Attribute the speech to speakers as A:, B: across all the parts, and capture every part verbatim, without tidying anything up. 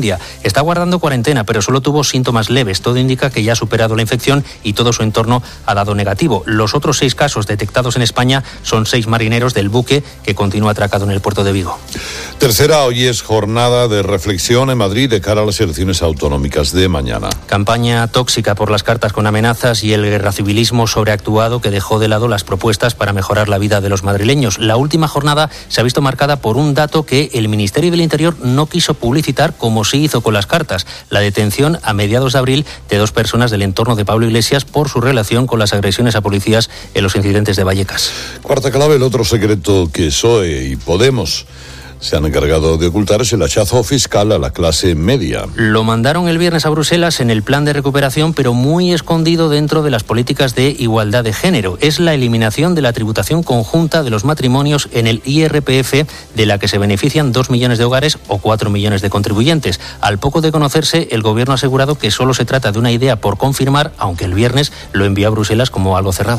A: India. Está guardando cuarentena, pero solo tuvo síntomas leves. Todo indica que ya ha superado la infección y todo su entorno ha dado negativo. Los otros seis casos detectados en España son seis marineros del buque que continúa atracado en el puerto de Vigo.
B: Tercera, hoy es jornada de reflexión en Madrid de cara a las elecciones autonómicas de mañana.
A: Campaña tóxica por las cartas con amenazas y el guerracivilismo sobreactuado que dejó de lado las propuestas para mejorar la vida de los madrileños. La última jornada se ha visto marcada por un dato que el Ministerio del Interior no quiso publicitar como sí hizo con las cartas: la detención a mediados de abril de dos personas del entorno de Pablo Iglesias por su relación con las agresiones a policías en los incidentes de Vallecas.
B: Cuarta clave, el otro secreto que P S O E y Podemos se han encargado de ocultar es el hachazo fiscal a la clase media.
A: Lo mandaron el viernes a Bruselas en el plan de recuperación, pero muy escondido dentro de las políticas de igualdad de género. Es la eliminación de la tributación conjunta de los matrimonios en el I R P F, de la que se benefician dos millones de hogares o cuatro millones de contribuyentes. Al poco de conocerse, el gobierno ha asegurado que solo se trata de una idea por confirmar, aunque el viernes lo envió a Bruselas como algo cerrado.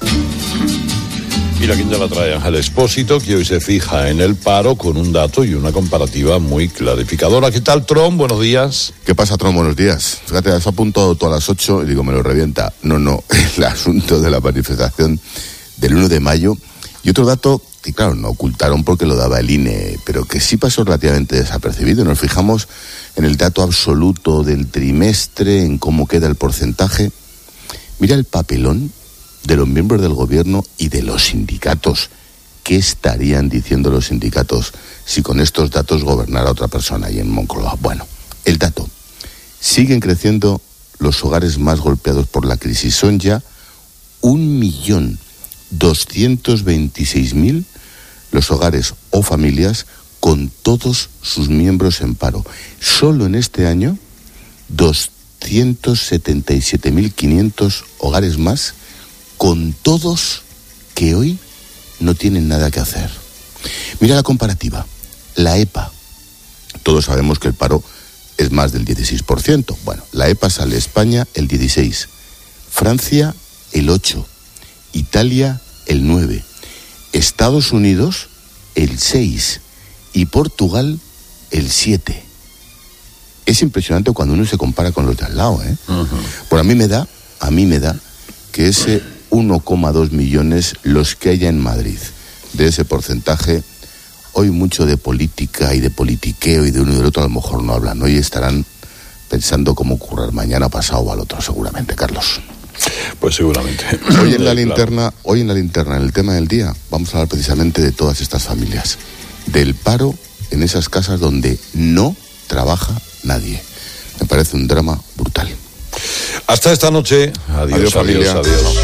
B: Y la quinta la trae Ángel Expósito, que hoy se fija en el paro con un dato y una comparativa muy clarificadora. ¿Qué tal, Tron? Buenos días.
C: ¿Qué pasa, Tron? Buenos días. Fíjate, has apuntado todo a las ocho y digo, me lo revienta. No, no, el asunto de la manifestación del uno de mayo. Y otro dato que, claro, no ocultaron porque lo daba el I N E, pero que sí pasó relativamente desapercibido. Nos fijamos en el dato absoluto del trimestre, en cómo queda el porcentaje. Mira el papelón de los miembros del gobierno y de los sindicatos. ¿Qué estarían diciendo los sindicatos si con estos datos gobernara otra persona ahí en Moncloa? Bueno, el dato. Siguen creciendo los hogares más golpeados por la crisis. Son ya un millón doscientos veintiséis mil los hogares o familias con todos sus miembros en paro. Solo en este año, doscientos setenta y siete mil quinientos hogares más con todos que hoy no tienen nada que hacer. Mira la comparativa. La E P A. Todos sabemos que el paro es más del dieciséis por ciento. Bueno, la E P A sale España el dieciséis, Francia el ocho, Italia el nueve, Estados Unidos el seis y Portugal el siete. Es impresionante cuando uno se compara con los de al lado, ¿eh? Uh-huh. Por a mí me da, a mí me da que ese uno coma dos millones los que haya en Madrid. De ese porcentaje, hoy mucho de política y de politiqueo y de uno y del otro a lo mejor no hablan. Hoy estarán pensando cómo currar mañana, pasado o al otro, seguramente, Carlos.
B: Pues seguramente.
C: Hoy en la linterna, hoy en la linterna, en el tema del día, vamos a hablar precisamente de todas estas familias. Del paro en esas casas donde no trabaja nadie. Me parece un drama brutal.
B: Hasta esta noche. Adiós, adiós, familia. adiós. adiós.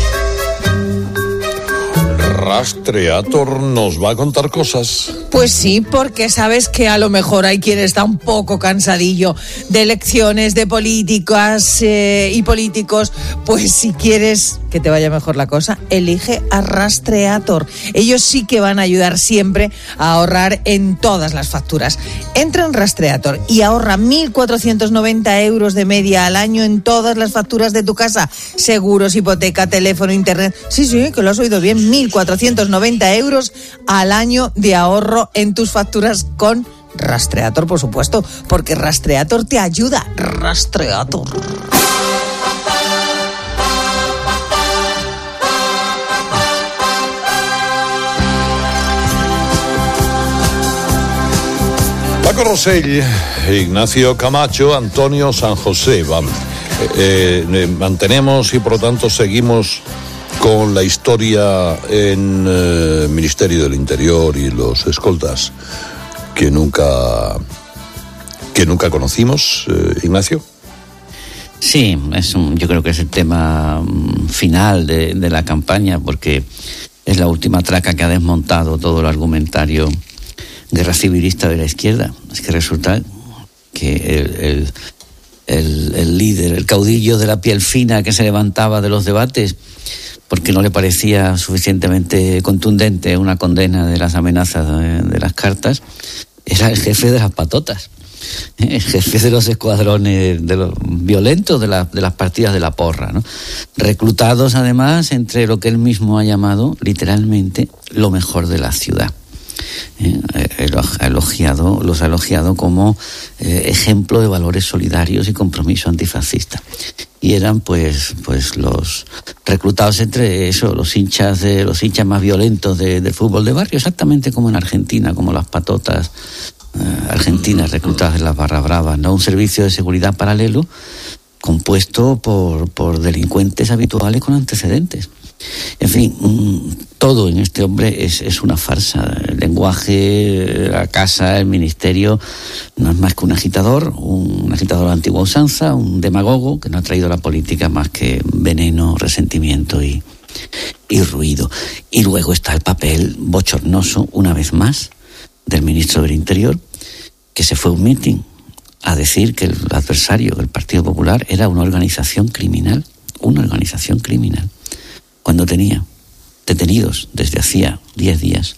B: Rastreator nos va a contar cosas.
D: Pues sí, porque sabes que a lo mejor hay quien está un poco cansadillo de elecciones, de políticas eh, y políticos. Pues si quieres que te vaya mejor la cosa, elige a Rastreator. Ellos sí que van a ayudar siempre a ahorrar en todas las facturas. Entra en Rastreator y ahorra mil cuatrocientos noventa euros de media al año en todas las facturas de tu casa. Seguros, hipoteca, teléfono, internet. Sí, sí, que lo has oído bien. mil cuatrocientos noventa euros al año de ahorro en tus facturas con Rastreator, por supuesto, porque Rastreator te ayuda. Rastreator.
B: Paco Rosell, Ignacio Camacho, Antonio San José. Vamos. Eh, eh, mantenemos y por lo tanto seguimos con la historia en el eh, Ministerio del Interior y los escoltas que nunca que nunca conocimos, eh, Ignacio.
E: Sí, es un, yo creo que es el tema final de, de la campaña, porque es la última traca que ha desmontado todo el argumentario guerra civilista de la izquierda. Es que resulta que el, el, el, el líder, el caudillo de la piel fina que se levantaba de los debates porque no le parecía suficientemente contundente una condena de las amenazas de, de las cartas, era el jefe de las patotas, el jefe de los escuadrones de los violentos de, la, de las partidas de la porra, ¿no? Reclutados además entre lo que él mismo ha llamado literalmente lo mejor de la ciudad. Eh, ha elogiado, los ha elogiado como eh, ejemplo de valores solidarios y compromiso antifascista. Y eran pues pues los reclutados entre eso, los hinchas de los hinchas más violentos de, del fútbol de barrio, exactamente como en Argentina, como las patotas eh, argentinas reclutadas en las barras bravas, ¿no? Un servicio de seguridad paralelo compuesto por, por delincuentes habituales con antecedentes. En fin, todo en este hombre es, es una farsa. El lenguaje, la casa, el ministerio, no es más que un agitador, un agitador de antigua usanza, un demagogo que no ha traído a la política más que veneno, resentimiento y, y ruido. Y luego está el papel bochornoso, una vez más, del ministro del Interior, que se fue a un mitin a decir que el adversario, el Partido Popular, era una organización criminal, una organización criminal, cuando tenía detenidos desde hacía diez días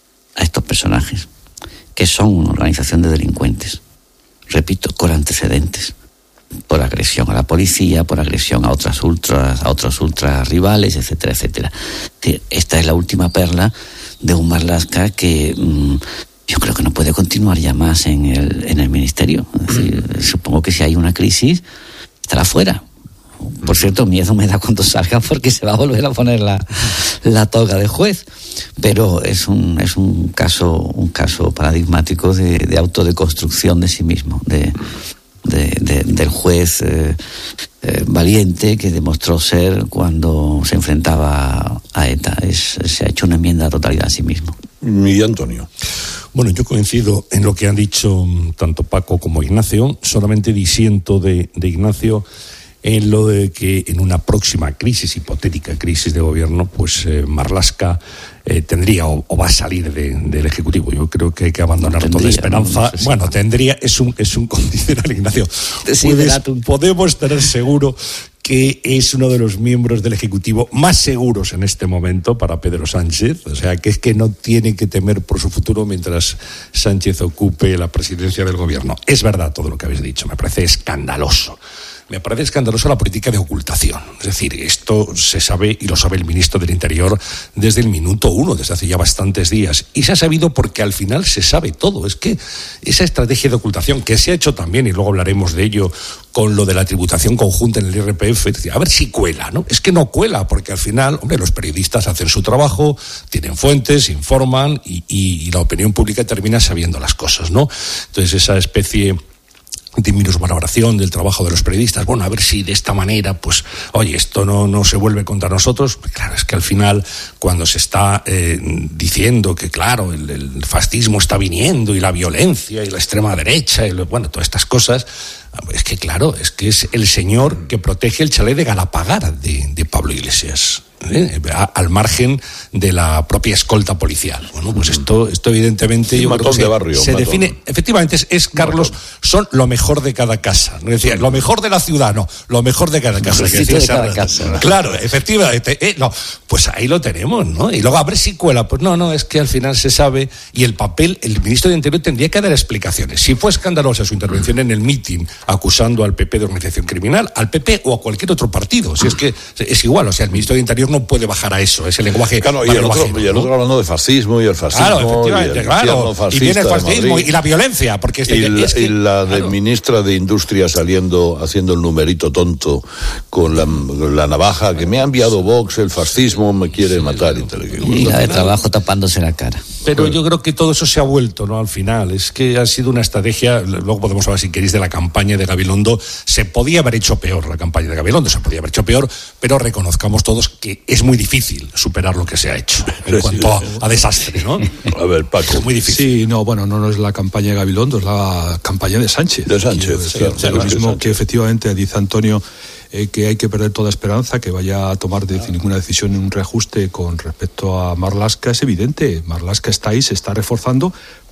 E: a estos personajes, que son una organización de delincuentes, repito, con antecedentes, por agresión a la policía, por agresión a otras ultras, a otros ultras rivales, etcétera, etcétera. Esta es la última perla de un Marlaska que mmm, yo creo que no puede continuar ya más en el, en el ministerio. Es decir, supongo que si hay una crisis, estará fuera. Por cierto, miedo me da cuando salga porque se va a volver a poner la, la toga de juez. Pero es un, es un caso, un caso paradigmático de, de autodeconstrucción de sí mismo, de, de, de, del juez eh, eh, valiente que demostró ser cuando se enfrentaba a ETA. Es, se ha hecho una enmienda a totalidad a sí mismo.
B: Y Antonio.
F: Bueno, yo coincido en lo que han dicho tanto Paco como Ignacio, solamente disiento de, de Ignacio en lo de que en una próxima crisis, hipotética crisis de gobierno, pues eh, Marlaska eh, tendría o, o va a salir de, del Ejecutivo. Yo creo que hay que abandonar tendría, toda esperanza. No, no sé si bueno, tendría, es un, es un condicional, Ignacio. Puedes, podemos tener seguro que es uno de los miembros del Ejecutivo más seguros en este momento para Pedro Sánchez, o sea, que es que no tiene que temer por su futuro mientras Sánchez ocupe la presidencia del gobierno. Es verdad todo lo que habéis dicho, me parece escandaloso. Me parece escandalosa la política de ocultación. Es decir, esto se sabe y lo sabe el ministro del Interior desde el minuto uno, desde hace ya bastantes días. Y se ha sabido porque al final se sabe todo. Es que esa estrategia de ocultación que se ha hecho también, y luego hablaremos de ello, con lo de la tributación conjunta en el I R P F, es decir, a ver si cuela, ¿no? Es que no cuela, porque al final, hombre, los periodistas hacen su trabajo, tienen fuentes, informan y, y, y la opinión pública termina sabiendo las cosas, ¿no? Entonces esa especie de minusvaloración del trabajo de los periodistas, bueno, a ver si de esta manera, pues, oye, esto no, no se vuelve contra nosotros. Claro, es que al final, cuando se está eh, diciendo que, claro, el, el fascismo está viniendo y la violencia y la extrema derecha y, lo, bueno, todas estas cosas, es que, claro, es que es el señor que protege el chalet de Galapagar de, de Pablo Iglesias, ¿eh? A, al margen de la propia escolta policial. Bueno, pues esto, esto evidentemente,
B: yo creo que
F: se,
B: de barrio,
F: se define, efectivamente, es, es Carlos, son lo mejor de cada casa. No decía, lo mejor de la ciudad, no, lo mejor de cada casa. Que decía,
E: de cada casa.
F: Claro, efectivamente, eh, no, pues ahí lo tenemos, ¿no? Y luego a ver si cuela, pues no, no, es que al final se sabe, y el papel, el ministro de Interior tendría que dar explicaciones. Si fue escandalosa su intervención en el mitin acusando al P P de organización criminal, al P P o a cualquier otro partido, si es que es igual, o sea, el ministro de Interior no puede bajar a eso, ese lenguaje.
B: Claro, y el, otro, ajeno, y el otro ¿no? hablando de fascismo y el fascismo.
F: Claro, efectivamente,
B: y el
F: claro. Y viene el fascismo y la violencia, porque este,
B: y,
F: es que,
B: y la
F: claro.
B: de ministra de Industria saliendo, haciendo el numerito tonto con la, la navaja, que me ha enviado Vox, el fascismo me quiere sí, matar.
E: Y, y la de trabajo tapándose la cara.
F: Pero yo creo que todo eso se ha vuelto, ¿no? Al final, es que ha sido una estrategia, luego podemos hablar si queréis de la campaña de Gabilondo, se podía haber hecho peor la campaña de Gabilondo, se podía haber hecho peor, pero reconozcamos todos que es muy difícil superar lo que se ha hecho en cuanto a, a desastre, ¿no?
B: A ver, Paco.
F: Es muy difícil.
G: Sí, no, bueno, no, no es la campaña de Gabilondo, es la campaña de Sánchez.
B: De Sánchez,
G: sí,
B: claro,
G: o sea, lo mismo Sánchez. Que efectivamente dice Antonio, eh, que hay que perder toda esperanza, que vaya a tomar de, ninguna decisión ni un reajuste con respecto a Marlaska, es evidente. Marlaska está ahí, se está reforzando,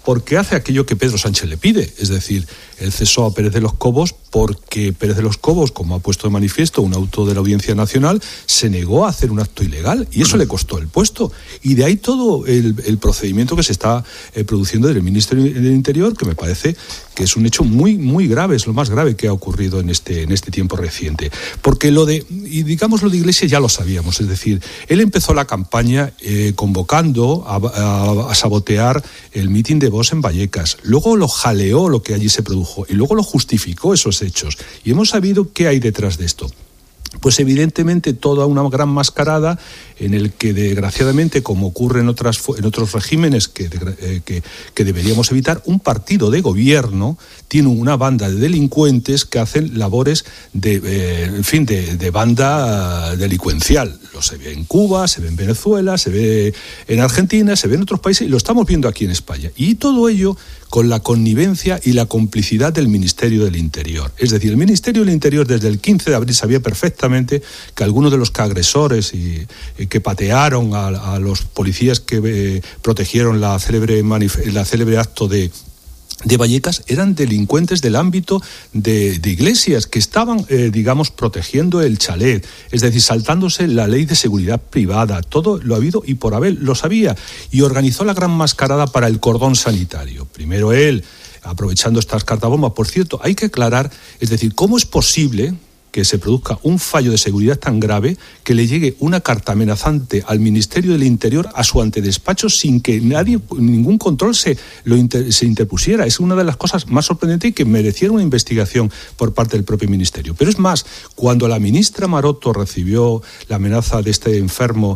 G: porque hace aquello que Pedro Sánchez le pide, es decir, él cesó a Pérez de los Cobos porque Pérez de los Cobos, como ha puesto de manifiesto un auto de la Audiencia Nacional, se negó a hacer un acto ilegal y eso le costó el puesto. Y de ahí todo el, el procedimiento que se está eh, produciendo del Ministerio del Interior, que me parece que es un hecho muy, muy grave, es lo más grave que ha ocurrido en este, en este tiempo reciente. Porque lo de, y digamos lo de Iglesias ya lo sabíamos, es decir, él empezó la campaña eh, convocando a, a, a sabotear el mitin de Vox en Vallecas, luego lo jaleó lo que allí se produjo y luego lo justificó esos hechos. Y hemos sabido qué hay detrás de esto. Pues evidentemente toda una gran mascarada en el que desgraciadamente, como ocurre en otras en otros regímenes que, eh, que, que deberíamos evitar, un partido de gobierno tiene una banda de delincuentes que hacen labores de, eh, en fin, de, de banda delincuencial. Lo se ve en Cuba, se ve en Venezuela, se ve en Argentina, se ve en otros países y lo estamos viendo aquí en España. Y todo ello con la connivencia y la complicidad del Ministerio del Interior. Es decir, el Ministerio del Interior desde el quince de abril sabía perfectamente que algunos de los agresores y, y que patearon a, a los policías que eh, protegieron la célebre, manif- la célebre acto de de Vallecas eran delincuentes del ámbito de, de Iglesias, que estaban, eh, digamos, protegiendo el chalet, es decir, saltándose la ley de seguridad privada. Todo lo ha habido y por haber lo sabía. Y organizó la gran mascarada para el cordón sanitario. Primero él, aprovechando estas cartabombas. Por cierto, hay que aclarar, es decir, ¿cómo es posible que se produzca un fallo de seguridad tan grave que le llegue una carta amenazante al Ministerio del Interior a su antedespacho sin que nadie, ningún control se, lo inter, se interpusiera? Es una de las cosas más sorprendentes y que mereciera una investigación por parte del propio Ministerio. Pero es más, cuando la ministra Maroto recibió la amenaza de este enfermo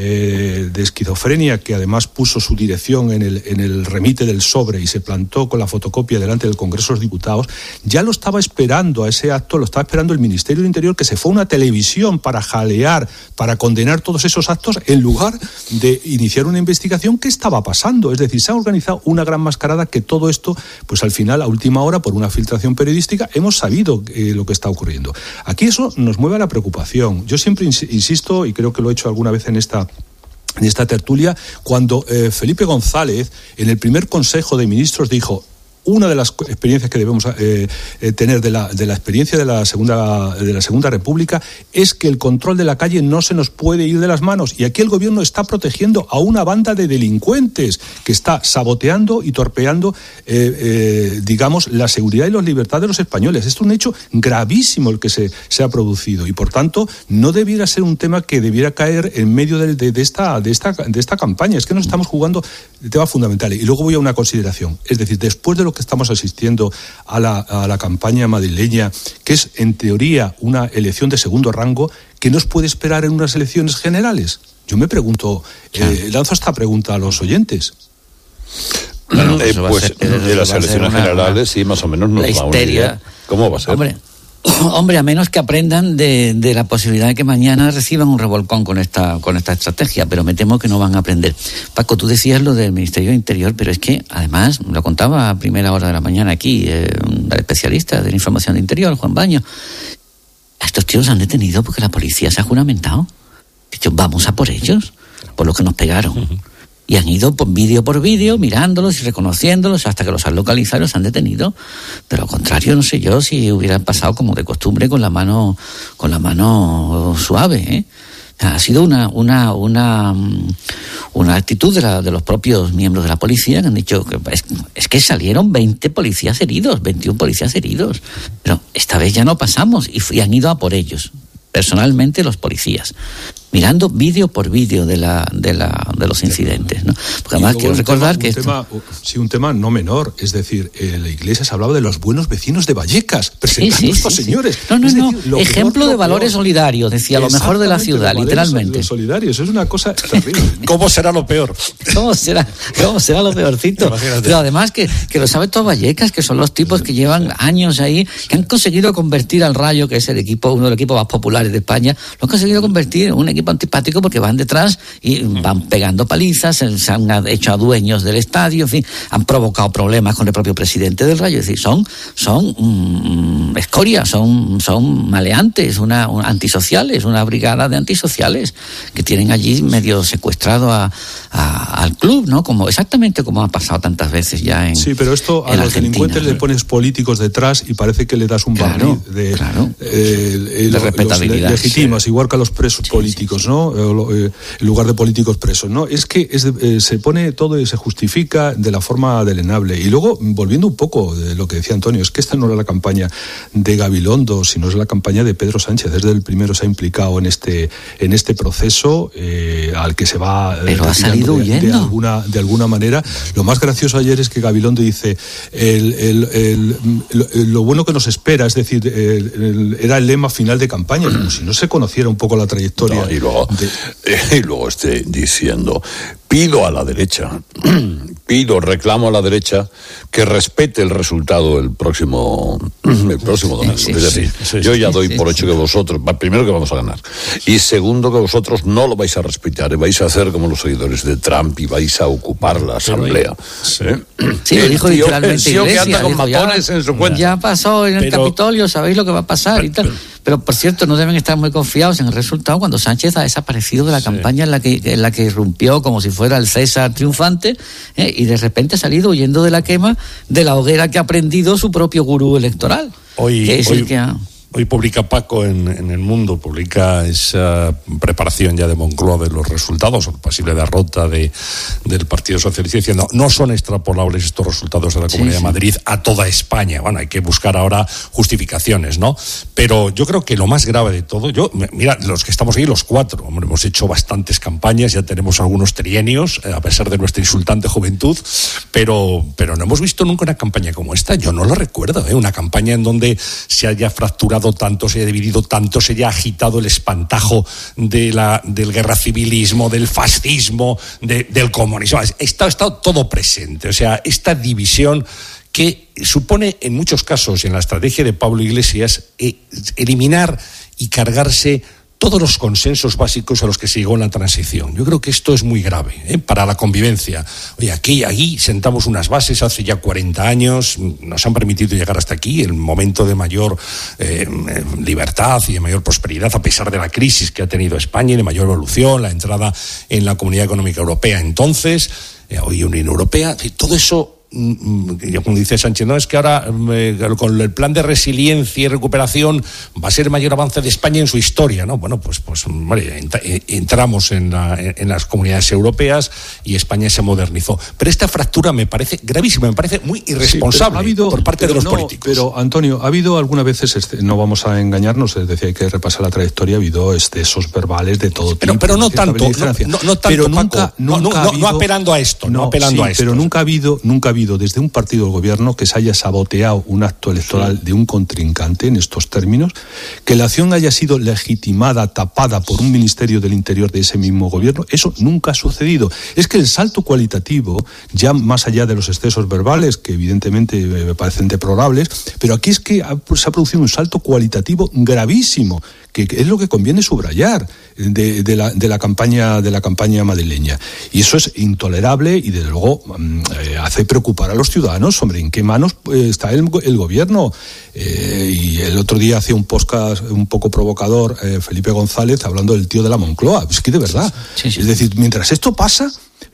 G: eh, de esquizofrenia, que además puso su dirección en el, en el remite del sobre y se plantó con la fotocopia delante del Congreso de los Diputados, ya lo estaba esperando a ese acto, lo estaba esperando el Ministerio Ministerio del Interior, que se fue a una televisión para jalear, para condenar todos esos actos, en lugar de iniciar una investigación. ¿Qué estaba pasando? Es decir, se ha organizado una gran mascarada que todo esto, pues al final, a última hora, por una filtración periodística, hemos sabido eh, lo que está ocurriendo. Aquí eso nos mueve a la preocupación. Yo siempre insisto, y creo que lo he hecho alguna vez en esta en esta tertulia, cuando eh, Felipe González, en el primer Consejo de Ministros, dijo: una de las experiencias que debemos eh, eh, tener de la, de la experiencia de la segunda de la Segunda República es que el control de la calle no se nos puede ir de las manos, y aquí el gobierno está protegiendo a una banda de delincuentes que está saboteando y torpeando eh, eh, digamos la seguridad y la libertad de los españoles. Es un hecho gravísimo el que se, se ha producido y por tanto no debiera ser un tema que debiera caer en medio de, de, de, esta, de, esta, de esta campaña. Es que nos estamos jugando temas fundamentales. Y luego voy a una consideración, es decir, después de lo que estamos asistiendo a la, a la campaña madrileña, que es en teoría una elección de segundo rango, ¿qué nos puede esperar en unas elecciones generales? Yo me pregunto, eh, lanzo esta pregunta a los oyentes.
B: Bueno, eh, pues de las elecciones una, generales sí, más o menos nos
E: la
B: da una idea. ¿Cómo va a ser?
E: Hombre, hombre, a menos que aprendan de, de la posibilidad de que mañana reciban un revolcón con esta con esta estrategia, pero me temo que no van a aprender. Paco, tú decías lo del Ministerio del Interior, pero es que además, lo contaba a primera hora de la mañana aquí, eh, un especialista de la información de Interior, Juan Baño, a estos tíos han detenido porque la policía se ha juramentado. Dicho, vamos a por ellos, por lo que nos pegaron. Uh-huh. Y han ido por vídeo por vídeo, mirándolos y reconociéndolos hasta que los han localizado y los han detenido. Pero al contrario, no sé yo si hubieran pasado como de costumbre con la mano, con la mano suave, ¿eh? Ha sido una, una, una, una actitud de, la, de los propios miembros de la policía que han dicho que es, es que salieron veinte policías heridos, veintiún policías heridos. Pero esta vez ya no pasamos y, y han ido a por ellos. Personalmente los policías, mirando vídeo por vídeo de la de la de los incidentes, ¿no? Porque además quiero recordar
G: tema,
E: que
G: un
E: esto...
G: tema, sí, un tema no menor, es decir, eh, la Iglesia se hablaba de los buenos vecinos de Vallecas, presentando sí, sí, estos sí, señores.
E: Sí. No, no,
G: es
E: no,
G: decir,
E: ejemplo peor, de valores peor. solidarios, decía, lo mejor de la ciudad,
G: los
E: literalmente.
G: Los solidarios, es una cosa terrible.
B: ¿Cómo será lo peor?
E: ¿Cómo será, cómo será lo peorcito? Imagínate. Pero además que, que lo sabe todo Vallecas, que son los tipos que llevan años ahí, que han conseguido convertir al Rayo, que es el equipo, uno de los equipos más populares de España, lo han conseguido convertir en un equipo tipo antipático porque van detrás y van pegando palizas, se, se han hecho a dueños del estadio, en fin, han provocado problemas con el propio presidente del Rayo. Es decir, son, son mmm, escoria, son, son maleantes, una, una antisociales, una brigada de antisociales que tienen allí medio secuestrado a, a, al club, ¿no? Como exactamente como ha pasado tantas veces ya en
G: Sí, pero esto a los
E: Argentina,
G: delincuentes
E: ¿no?
G: le pones políticos detrás y parece que le das un
E: Claro,
G: barniz de,
E: claro.
G: eh, eh,
E: De
G: lo-
E: respetabilidad,
G: los le- legitimas,
E: sí.
G: igual que a los presos
E: Sí,
G: políticos, ¿no? Eh, lo- eh, en lugar de políticos presos, ¿no? Es que es de- eh, se pone todo y se justifica de la forma delenable. Y luego, volviendo un poco de lo que decía Antonio, es que esta no era la campaña de Gabilondo, sino es la campaña de Pedro Sánchez. Desde el primero se ha implicado en este en este proceso eh, al que se va eh,
E: Pero ha
G: retirando
E: salido
G: de, de
E: huyendo.
G: alguna de alguna manera. Lo más gracioso ayer es que Gabilondo dice el, el, el, lo, lo bueno que nos espera, es decir, el, el, era el lema final de campaña, como si no se conociera un poco la trayectoria.
B: No, y, luego,
G: de...
B: y luego esté diciendo, pido a la derecha, pido, reclamo a la derecha que respete el resultado el próximo el próximo domingo.
E: Sí,
B: es decir,
F: sí, sí,
B: yo ya
E: sí,
B: doy
E: sí,
B: por
E: sí.
B: hecho que vosotros, va, primero que vamos a ganar, y segundo que vosotros no lo vais a respetar, y vais a hacer como los seguidores de Trump y vais a ocupar la asamblea. ¿Eh?
E: Sí, lo
B: El
E: dijo
B: tío-
E: literalmente
B: el tío que
E: Iglesias,
B: anda con
E: dijo, ya-
B: matones en su cuenta.
E: Ya pasó en el
F: Pero-
E: Capitolio, sabéis lo que va a pasar y tal. Pero, por cierto, no deben estar muy confiados en el resultado cuando Sánchez ha desaparecido de la campaña en la que en la que irrumpió como si fuera el César triunfante, ¿eh? Y de repente ha salido huyendo de la quema de la hoguera que ha prendido su propio gurú electoral.
F: Hoy,
E: que es
F: hoy,
E: el que ha...
F: hoy publica Paco en, en El Mundo, publica esa preparación ya de Moncloa de los resultados, o posible derrota de, del Partido Socialista, diciendo no son extrapolables estos resultados de la
E: Sí,
F: Comunidad
E: sí.
F: de Madrid a toda España. Bueno, hay que buscar ahora justificaciones, ¿no? Pero yo creo que lo más grave de todo, yo, mira, los que estamos aquí, los cuatro, hombre, hemos hecho bastantes campañas, ya tenemos algunos trienios, eh, a pesar de nuestra insultante juventud, pero, pero no hemos visto nunca una campaña como esta. Yo no lo recuerdo, ¿eh? Una campaña en donde se haya fracturado tanto, se haya dividido tanto, se haya agitado el espantajo de la, del guerracivilismo, del fascismo, de, del comunismo. Está, está todo presente. O sea, esta división que supone en muchos casos, en la estrategia de Pablo Iglesias, eh, eliminar y cargarse todos los consensos básicos a los que se llegó en la transición. Yo creo que esto es muy grave, ¿eh? Para la convivencia. Oye, aquí, aquí sentamos unas bases hace ya cuarenta años, nos han permitido llegar hasta aquí, el momento de mayor eh, libertad y de mayor prosperidad, a pesar de la crisis que ha tenido España y de mayor evolución, la entrada en la Comunidad Económica Europea entonces, eh, hoy Unión Europea, todo eso. Como dice Sánchez, no es que ahora eh, con el plan de resiliencia y recuperación va a ser el mayor avance de España en su historia, ¿no? Bueno, pues, pues hombre, ent- entramos en, la, en las comunidades europeas y España se modernizó. Pero esta fractura me parece gravísima, me parece muy irresponsable
G: Sí, ha habido,
F: por parte de los
G: no,
F: políticos.
G: Pero, Antonio, ha habido algunas veces, este, no vamos a engañarnos, es decir, hay que repasar la trayectoria, ha habido excesos verbales de todo
F: Pero,
G: tipo.
F: pero no
G: cierta
F: tanto, no,
G: beligerancia.
F: no, no tanto,
G: pero
F: Paco,
G: nunca,
F: no,
G: nunca
F: no,
G: ha
F: no,
G: habido,
F: no apelando a esto, no, apelando
G: sí,
F: a esto.
G: pero nunca ha habido, nunca ha habido desde un partido del gobierno que se haya saboteado un acto electoral sí. de un contrincante en estos términos, que la acción haya sido legitimada, tapada por un ministerio del Interior de ese mismo gobierno. Eso nunca ha sucedido. Es que el salto cualitativo, ya más allá de los excesos verbales, que evidentemente me parecen deplorables, pero aquí es que ha, se ha producido un salto cualitativo gravísimo, que es lo que conviene subrayar de, de, la, de la campaña de la campaña madrileña. Y eso es intolerable y desde luego eh, hace preocupar a los ciudadanos, hombre, en qué manos eh, está el, el gobierno. Eh, y el otro día hacía un podcast un poco provocador eh, Felipe González hablando del tío de la Moncloa. Es que de verdad,
E: sí, sí.
G: Es decir, mientras esto pasa,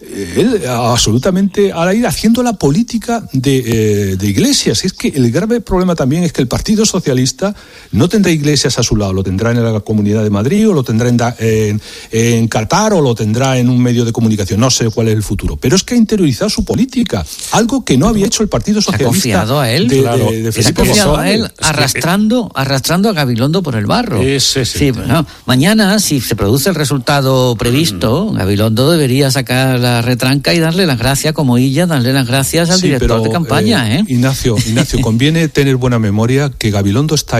G: él absolutamente al ir haciendo la política de, eh, de Iglesias. Es que el grave problema también es que el Partido Socialista no tendrá Iglesias a su lado, lo tendrá en la Comunidad de Madrid o lo tendrá en, en, en Qatar o lo tendrá en un medio de comunicación, no sé cuál es el futuro, pero es que ha interiorizado su política, algo que no había hecho el Partido Socialista.
E: Se ha confiado a él,
G: de,
F: claro,
G: de, de
E: se ha confiado a él arrastrando, arrastrando a Gabilondo por el barro.
F: Ese, ese.
E: Sí, no, mañana, si se produce el resultado previsto, Gabilondo debería sacar la retranca y darle las gracias, como ella, darle las gracias al
G: sí,
E: director
G: pero,
E: de campaña.
G: Eh,
E: ¿eh?
G: Ignacio, Ignacio, conviene tener buena memoria que Gabilondo está ahí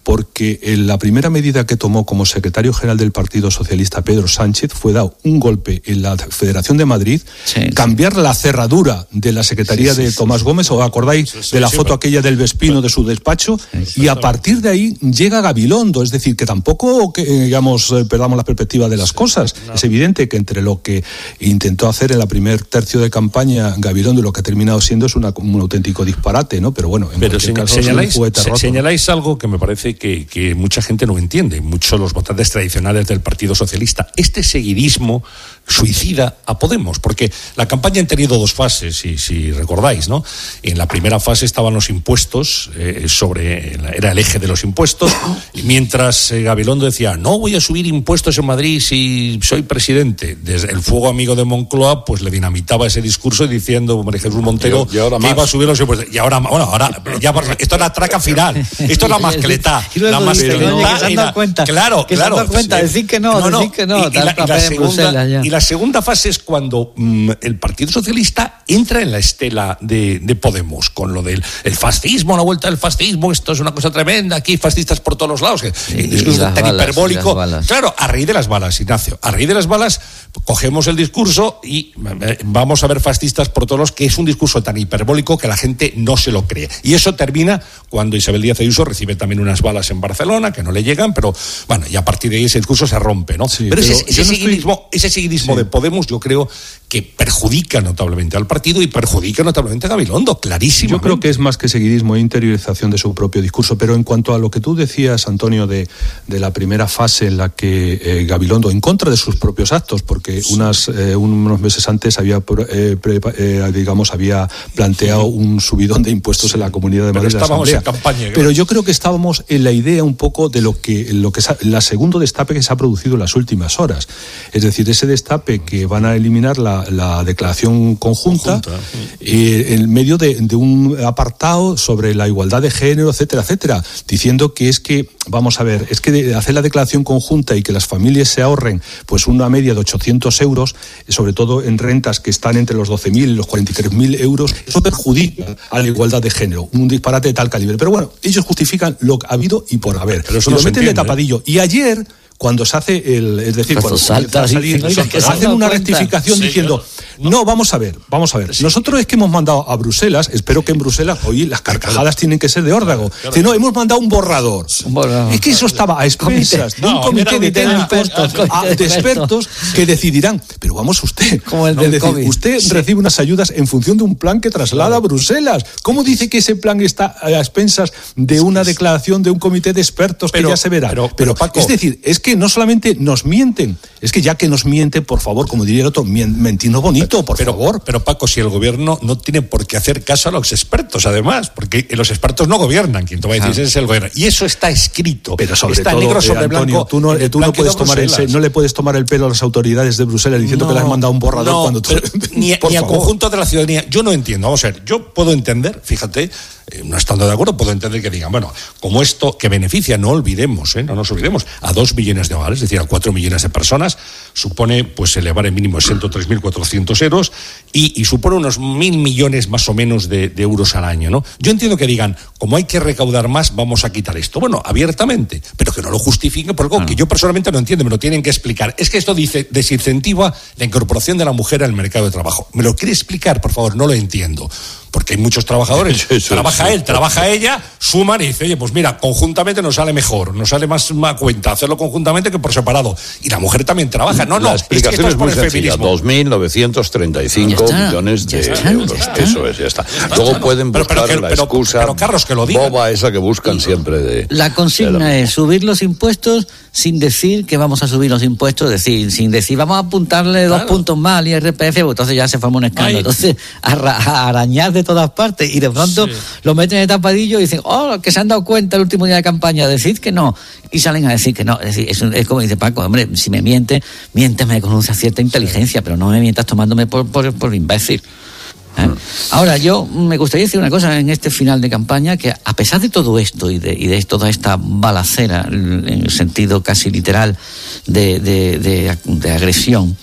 G: porque la primera medida que tomó como secretario general del Partido Socialista Pedro Sánchez fue dar un golpe en la Federación de Madrid, sí, cambiar sí. la cerradura de la Secretaría sí, sí, de Tomás sí, Gómez, ¿os acordáis sí, sí, de la sí, foto sí, aquella del Vespino sí, de su despacho? Sí, y a partir de ahí llega Gabilondo, es decir, que tampoco, que, digamos, perdamos la perspectiva de las cosas. No. Es evidente que entre lo que intentó hacer en la primer tercio de campaña Gabilondo y lo que ha terminado siendo es una, un auténtico disparate, ¿no? Pero bueno, en
F: Pero
G: cualquier
F: señal,
G: caso
F: señaláis,
G: es un juguete roto.
F: Señaláis algo que me parece Que, que mucha gente no entiende, muchos los votantes tradicionales del Partido Socialista, este seguidismo suicida a Podemos, porque la campaña ha tenido dos fases, si, si recordáis, ¿no? En la primera fase estaban los impuestos, eh, sobre era el eje de los impuestos, y mientras eh, Gabilondo decía, no voy a subir impuestos en Madrid si soy presidente, desde el Fuego Amigo de Moncloa, pues le dinamitaba ese discurso diciendo María Jesús Montero y, y que iba a subir los impuestos. Y ahora, bueno, ahora, ya, esto es la traca final, esto es la mascleta, la mascleta.
H: Que se han dado cuenta,
F: claro,
H: que
F: claro,
H: se han dado cuenta, decir que no, no, decir que no.
F: Y, y, la, y, la segunda, y la segunda fase es cuando mmm, el Partido Socialista entra en la estela de, de Podemos, con lo del el fascismo, la vuelta del fascismo, esto es una cosa tremenda, aquí fascistas por todos los lados, que sí, el discurso tan balas, hiperbólico. Claro, a raíz de las balas, Ignacio, a raíz de las balas cogemos el discurso y eh, vamos a ver fascistas por todos los, que es un discurso tan hiperbólico que la gente no se lo cree. Y eso termina cuando Isabel Díaz Ayuso recibe también unas balas en Barcelona, que no le llegan, pero bueno, y a partir de ahí ese discurso se rompe, ¿no? Sí, pero, pero ese, ese, no seguidismo, estoy... ese seguidismo sí. de Podemos, yo creo que perjudica notablemente al partido y perjudica notablemente a Gabilondo, clarísimo.
G: Yo creo que es más que seguidismo e interiorización de su propio discurso, pero en cuanto a lo que tú decías, Antonio, de, de la primera fase en la que eh, Gabilondo, en contra de sus propios actos, porque sí. unas, eh, unos meses antes había, eh, pre, eh, digamos, había planteado sí. un subidón de impuestos sí. en la Comunidad de Madrid.
F: Pero estábamos en campaña. Claro.
G: Pero yo creo que estábamos en la idea un poco de lo que, lo que la segundo destape que se ha producido en las últimas horas. Es decir, ese destape que van a eliminar la, la declaración conjunta, conjunta eh, en medio de, de un apartado sobre la igualdad de género, etcétera, etcétera, diciendo que es que, vamos a ver, es que de hacer la declaración conjunta y que las familias se ahorren pues una media de ochocientos euros, sobre todo en rentas que están entre los doce mil y los cuarenta y tres mil euros, eso perjudica a la igualdad de género, un disparate de tal calibre. Pero bueno, ellos justifican lo que ha habido y por haber.
F: Pero eso
G: y
F: no
G: lo meten
F: entiende,
G: de tapadillo. ¿eh? Y ayer, cuando se hace el, es decir,
H: Pero
G: cuando
H: salta,
G: a salir,
H: sí, que
G: hacen una
H: cuenta.
G: rectificación sí, diciendo, claro. no, vamos a ver, vamos a ver. Sí. Nosotros es que hemos mandado a Bruselas, espero que en Bruselas, hoy las carcajadas tienen que ser de órdago. Claro, claro. Si no, hemos mandado un borrador. Un borrador. Es que eso estaba a expensas de un no, comité de técnicos, de expertos que decidirán. Pero vamos usted,
H: como el del
G: decir,
H: COVID.
G: usted sí. recibe unas ayudas en función de un plan que traslada claro. a Bruselas. ¿Cómo dice que ese plan está a expensas de una declaración de un comité de expertos pero, que ya se verá?
F: Pero, pero, pero Paco,
G: es decir, es que no solamente nos mienten, es que ya que nos mienten, por favor, como diría el otro, mentirnos bonito, por
F: pero,
G: favor.
F: Pero Paco, si el gobierno no tiene por qué hacer caso a los expertos, además, porque los expertos no gobiernan, quien te va a decir ah. es el gobierno. Y eso está escrito.
G: Pero sobre
F: está
G: todo,
F: negro sobre
G: eh, Antonio,
F: blanco.
G: Tú no, tú no puedes tomar el, no le puedes tomar el pelo a las autoridades de Bruselas diciendo no, que le has mandado un borrador
F: no,
G: cuando tú...
F: Ni, ni al conjunto de la ciudadanía. Yo no entiendo. Vamos a ver, yo puedo entender, fíjate, eh, no estando de acuerdo, puedo entender que digan, bueno, como esto que beneficia, no olvidemos, eh, no nos olvidemos, a dos millones de hogares, es decir, a cuatro millones de personas, supone pues elevar el mínimo exento tres mil cuatrocientos euros y, y supone unos mil millones más o menos de, de euros al año, ¿no? Yo entiendo que digan, como hay que recaudar más, vamos a quitar esto. Bueno, abiertamente, pero que no lo justifiquen por algo ah. que yo personalmente no entiendo, me lo tienen que explicar. Es que esto dice, desincentiva la incorporación de la mujer al mercado de trabajo. ¿Me lo quiere explicar, por favor? No lo entiendo. Porque hay muchos trabajadores, eso, trabaja eso, él, trabaja ella, suman y dice, oye, pues mira, conjuntamente nos sale mejor, nos sale más, más cuenta hacerlo conjuntamente que por separado. Y la mujer también trabaja. No, no,
B: la explicación
F: es, que esto
B: es,
F: es por
B: muy
F: el
B: sencilla,
F: feminismo.
B: dos mil novecientos treinta y cinco millones de
H: está,
B: euros. Eso es, ya está. Luego pueden buscar pero, pero, la
F: pero,
B: excusa
F: pero, Carlos, que lo digan.
B: boba esa que buscan siempre de...
H: La consigna de la... es subir los impuestos sin decir que vamos a subir los impuestos, decir, sin decir vamos a apuntarle claro. dos puntos más al I R P F, pues entonces ya se forma un escándalo. Ay. Entonces, a, a arañar de todas partes y de pronto sí. lo meten en el tapadillo y dicen, oh, que se han dado cuenta el último día de campaña, decid que no, y salen a decir que no. Es decir, es, es como dice Paco, hombre, si me miente, miénteme con una cierta inteligencia, pero no me mientas tomándome por, por, por imbécil. ¿Eh? Ahora, yo me gustaría decir una cosa en este final de campaña, que a pesar de todo esto y de, y de toda esta balacera, en el sentido casi literal de, de, de, de agresión,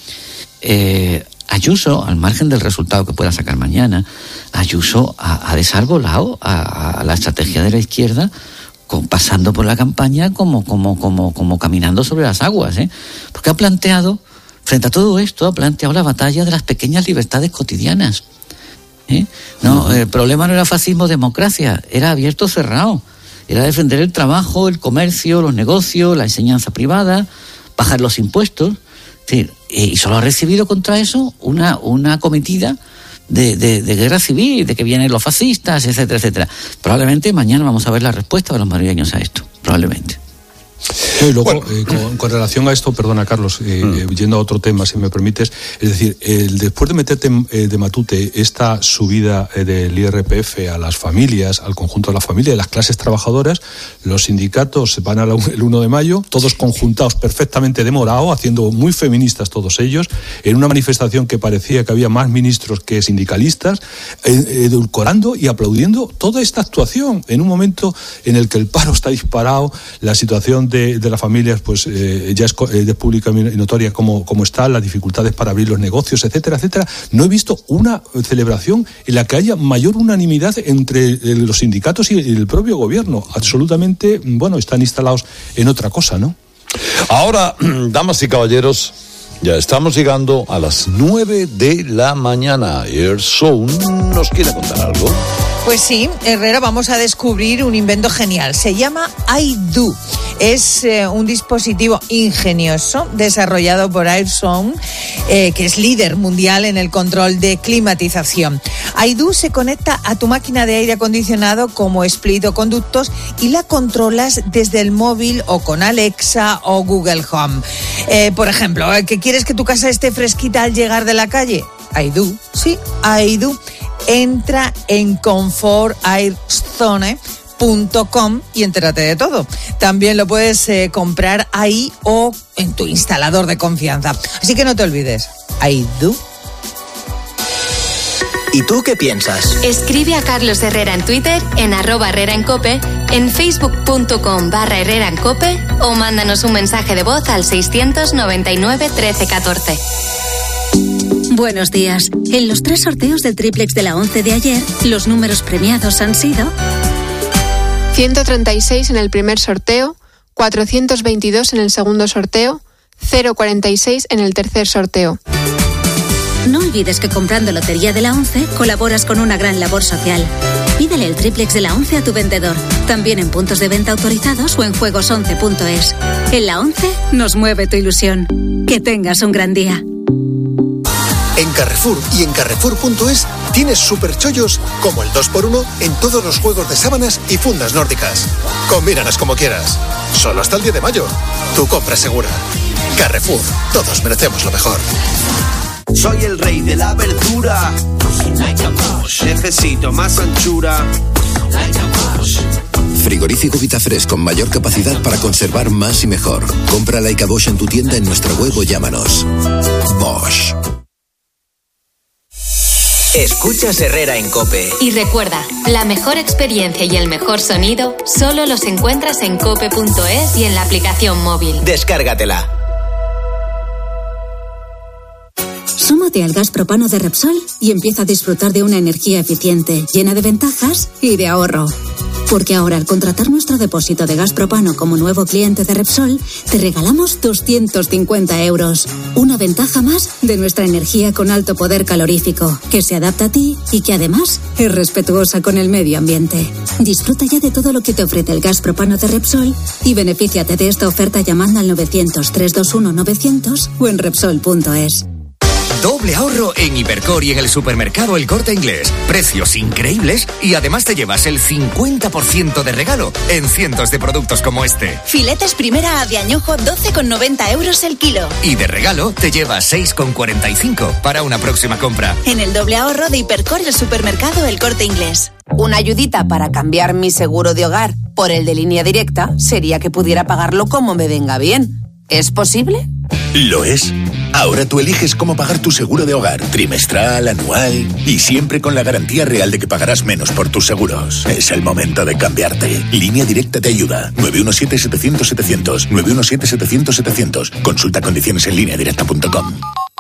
H: eh, Ayuso, al margen del resultado que pueda sacar mañana, Ayuso ha, ha desarbolado a, a la estrategia de la izquierda con, pasando por la campaña como, como, como, como caminando sobre las aguas, ¿eh? Porque ha planteado, frente a todo esto, ha planteado la batalla de las pequeñas libertades cotidianas. ¿Eh? No, el problema no era fascismo o democracia, era abierto o cerrado. Era defender el trabajo, el comercio, los negocios, la enseñanza privada, bajar los impuestos. Es decir, y solo ha recibido contra eso una, una cometida de, de, de guerra civil, de que vienen los fascistas, etcétera, etcétera. Probablemente mañana vamos a ver la respuesta de los madrileños a esto, probablemente.
G: Y luego, bueno. eh, con, con relación a esto, perdona Carlos, eh, mm. eh, yendo a otro tema, si me permites, es decir, el, después de meterte eh, de matute esta subida eh, del I R P F a las familias, al conjunto de la familia, de las clases trabajadoras, los sindicatos van al el uno de mayo, todos conjuntados perfectamente de morado, haciendo muy feministas todos ellos, en una manifestación que parecía que había más ministros que sindicalistas, eh, edulcorando y aplaudiendo toda esta actuación, en un momento en el que el paro está disparado, la situación De, de las familias pues eh, ya es eh, de pública y notoria como, como está, las dificultades para abrir los negocios, etcétera, etcétera. No he visto una celebración en la que haya mayor unanimidad entre eh, los sindicatos y el propio gobierno. Absolutamente, bueno, están instalados en otra cosa, ¿no?
B: Ahora, damas y caballeros, ya estamos llegando a las nueve de la mañana. Air Zone nos quiere contar algo.
D: Pues sí, Herrera, vamos a descubrir un invento genial. Se llama iDo. Es eh, un dispositivo ingenioso desarrollado por Airzone, eh, que es líder mundial en el control de climatización. iDo se conecta a tu máquina de aire acondicionado como split o conductos y la controlas desde el móvil o con Alexa o Google Home. Eh, por ejemplo, ¿que quieres que tu casa esté fresquita al llegar de la calle? iDo, sí, iDo. Entra en confort air zone punto com y entérate de todo. También lo puedes eh, comprar ahí o en tu instalador de confianza. Así que no te olvides. iDo.
I: ¿Y tú qué piensas?
J: Escribe a Carlos Herrera en Twitter, en arroba Herrera en Cope, en facebook.com barra Herrera en Cope o mándanos un mensaje de voz al seiscientos noventa y nueve trece catorce.
K: Buenos días. En los tres sorteos del triplex de la once de ayer, los números premiados han sido
L: ciento treinta y seis en el primer sorteo, cuatrocientos veintidós en el segundo sorteo, cero cuarenta y seis en el tercer sorteo.
K: No olvides que comprando Lotería de la once colaboras con una gran labor social. Pídele el triplex de la once a tu vendedor, también en puntos de venta autorizados o en juegos once punto es. En la once nos mueve tu ilusión. Que tengas un gran día.
M: En Carrefour y en Carrefour punto es tienes superchollos como el dos por uno en todos los juegos de sábanas y fundas nórdicas. Combínalas como quieras. Solo hasta el diez de mayo. Tu compra segura. Carrefour. Todos merecemos lo mejor.
N: Soy el rey de la verdura. Necesito más anchura.
O: Frigorífico Vitafresh con mayor capacidad para conservar más y mejor. Compra Laika Bosch en tu tienda, en nuestra web o llámanos. Bosch.
I: Escuchas Herrera en Cope.
J: Y recuerda, la mejor experiencia y el mejor sonido solo los encuentras en cope punto es y en la aplicación móvil.
I: Descárgatela.
K: Súmate al gas propano de Repsol y empieza a disfrutar de una energía eficiente, llena de ventajas y de ahorro. Porque ahora, al contratar nuestro depósito de gas propano como nuevo cliente de Repsol, te regalamos doscientos cincuenta euros. Una ventaja más de nuestra energía con alto poder calorífico, que se adapta a ti y que además es respetuosa con el medio ambiente. Disfruta ya de todo lo que te ofrece el gas propano de Repsol y benefíciate de esta oferta llamando al novecientos, trescientos veintiuno, novecientos o en Repsol punto es.
P: Doble ahorro en Hipercor y en el supermercado El Corte Inglés. Precios increíbles y además te llevas el cincuenta por ciento de regalo en cientos de productos como este.
Q: Filetes primera de añojo, doce con noventa euros el kilo.
P: Y de regalo te llevas seis con cuarenta y cinco para una próxima compra.
Q: En el doble ahorro de Hipercor y el supermercado El Corte Inglés.
R: Una ayudita para cambiar mi seguro de hogar por el de Línea Directa sería que pudiera pagarlo como me venga bien. ¿Es posible?
S: Lo es. Ahora tú eliges cómo pagar tu seguro de hogar, trimestral, anual y siempre con la garantía real de que pagarás menos por tus seguros. Es el momento de cambiarte. Línea Directa te ayuda. nueve uno siete, setecientos, setecientos. nueve uno siete, setecientos, setecientos. Consulta condiciones en línea directa punto com.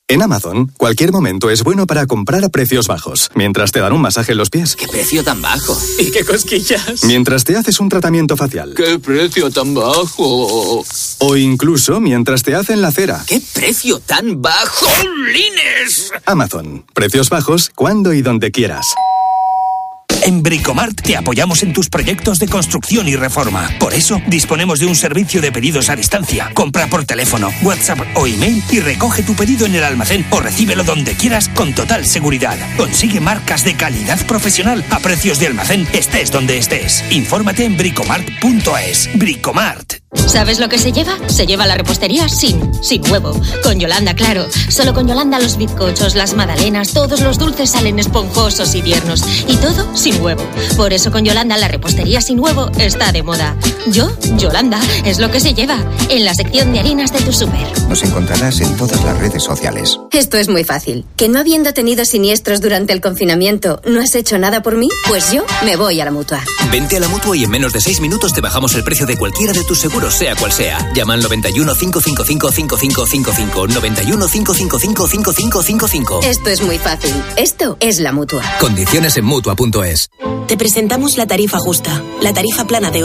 T: En Amazon, cualquier momento es bueno para comprar a precios bajos, mientras te dan un masaje en los pies.
U: ¿Qué precio tan bajo? ¿Y qué cosquillas?
T: Mientras te haces un tratamiento facial.
U: ¿Qué precio tan bajo?
T: O incluso mientras te hacen la cera.
U: ¿Qué precio tan bajo? ¡Lines!
T: Amazon, precios bajos cuando y donde quieras.
V: En Bricomart te apoyamos en tus proyectos de construcción y reforma. Por eso, disponemos de un servicio de pedidos a distancia. Compra por teléfono, WhatsApp o email y recoge tu pedido en el almacén o recíbelo donde quieras con total seguridad. Consigue marcas de calidad profesional a precios de almacén, estés donde estés. Infórmate en bricomart punto es. Bricomart.
W: ¿Sabes lo que se lleva? Se lleva la repostería sin, sin huevo. Con Yolanda, claro. Solo con Yolanda los bizcochos, las magdalenas, todos los dulces salen esponjosos y tiernos. Y todo sin huevo. Por eso con Yolanda la repostería sin huevo está de moda. Yo, Yolanda, es lo que se lleva. En la sección de harinas de tu súper.
X: Nos encontrarás en todas las redes sociales.
W: Esto es muy fácil. ¿Que no habiendo tenido siniestros durante el confinamiento, no has hecho nada por mí? Pues yo me voy a la Mutua.
Y: Vente a la Mutua y en menos de seis minutos te bajamos el precio de cualquiera de tus seguros, sea cual sea. Llama al noventa y uno, cinco cinco cinco, cinco cinco cinco cinco, noventa y uno, cinco cinco cinco, cinco cinco cinco cinco.
W: Esto es muy fácil. Esto es la Mutua.
Y: Condiciones en Mutua punto es.
Z: Te presentamos la tarifa justa, la tarifa plana de